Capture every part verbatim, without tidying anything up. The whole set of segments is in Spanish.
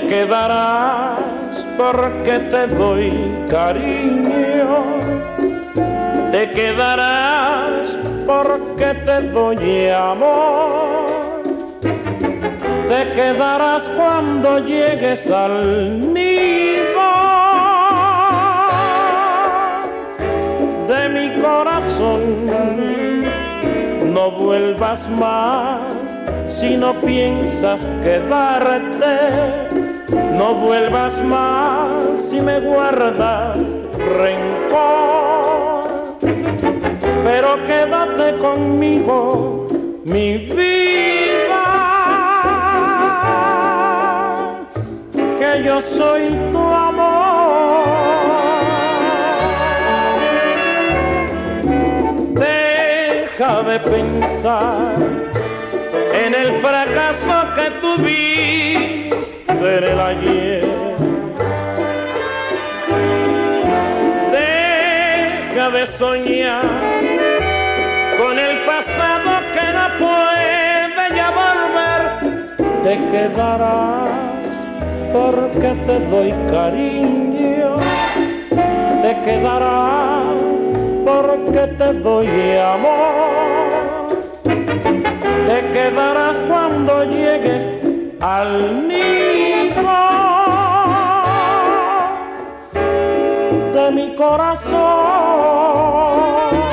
quedarás porque te doy cariño, te quedarás porque te doy amor, te quedarás cuando llegues al nido de mi corazón. No vuelvas más si no piensas quedarte, no vuelvas más si me guardas rencor, pero quédate conmigo, mi vida, que yo soy tu amor. Deja de pensar en el fracaso que tuviste en el ayer. Deja de soñar con el pasado que no puede ya volver. Te quedarás porque te doy cariño, te quedarás porque te doy amor, te quedarás cuando llegues al nido de mi corazón.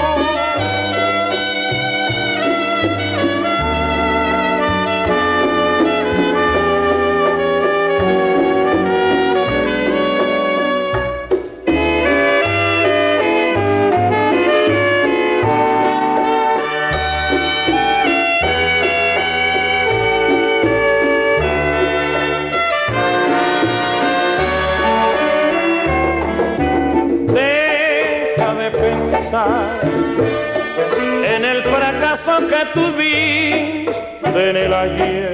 En el fracaso que tuviste en el ayer.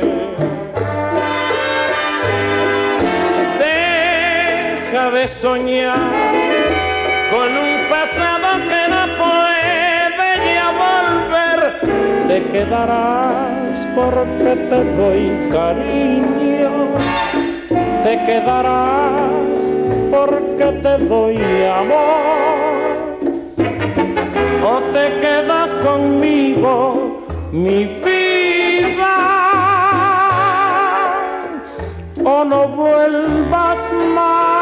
Deja de soñar con un pasado que no puede ya volver. Te quedarás porque te doy cariño, te quedarás porque te doy amor, o te quedas conmigo, mi vida, o no vuelvas más.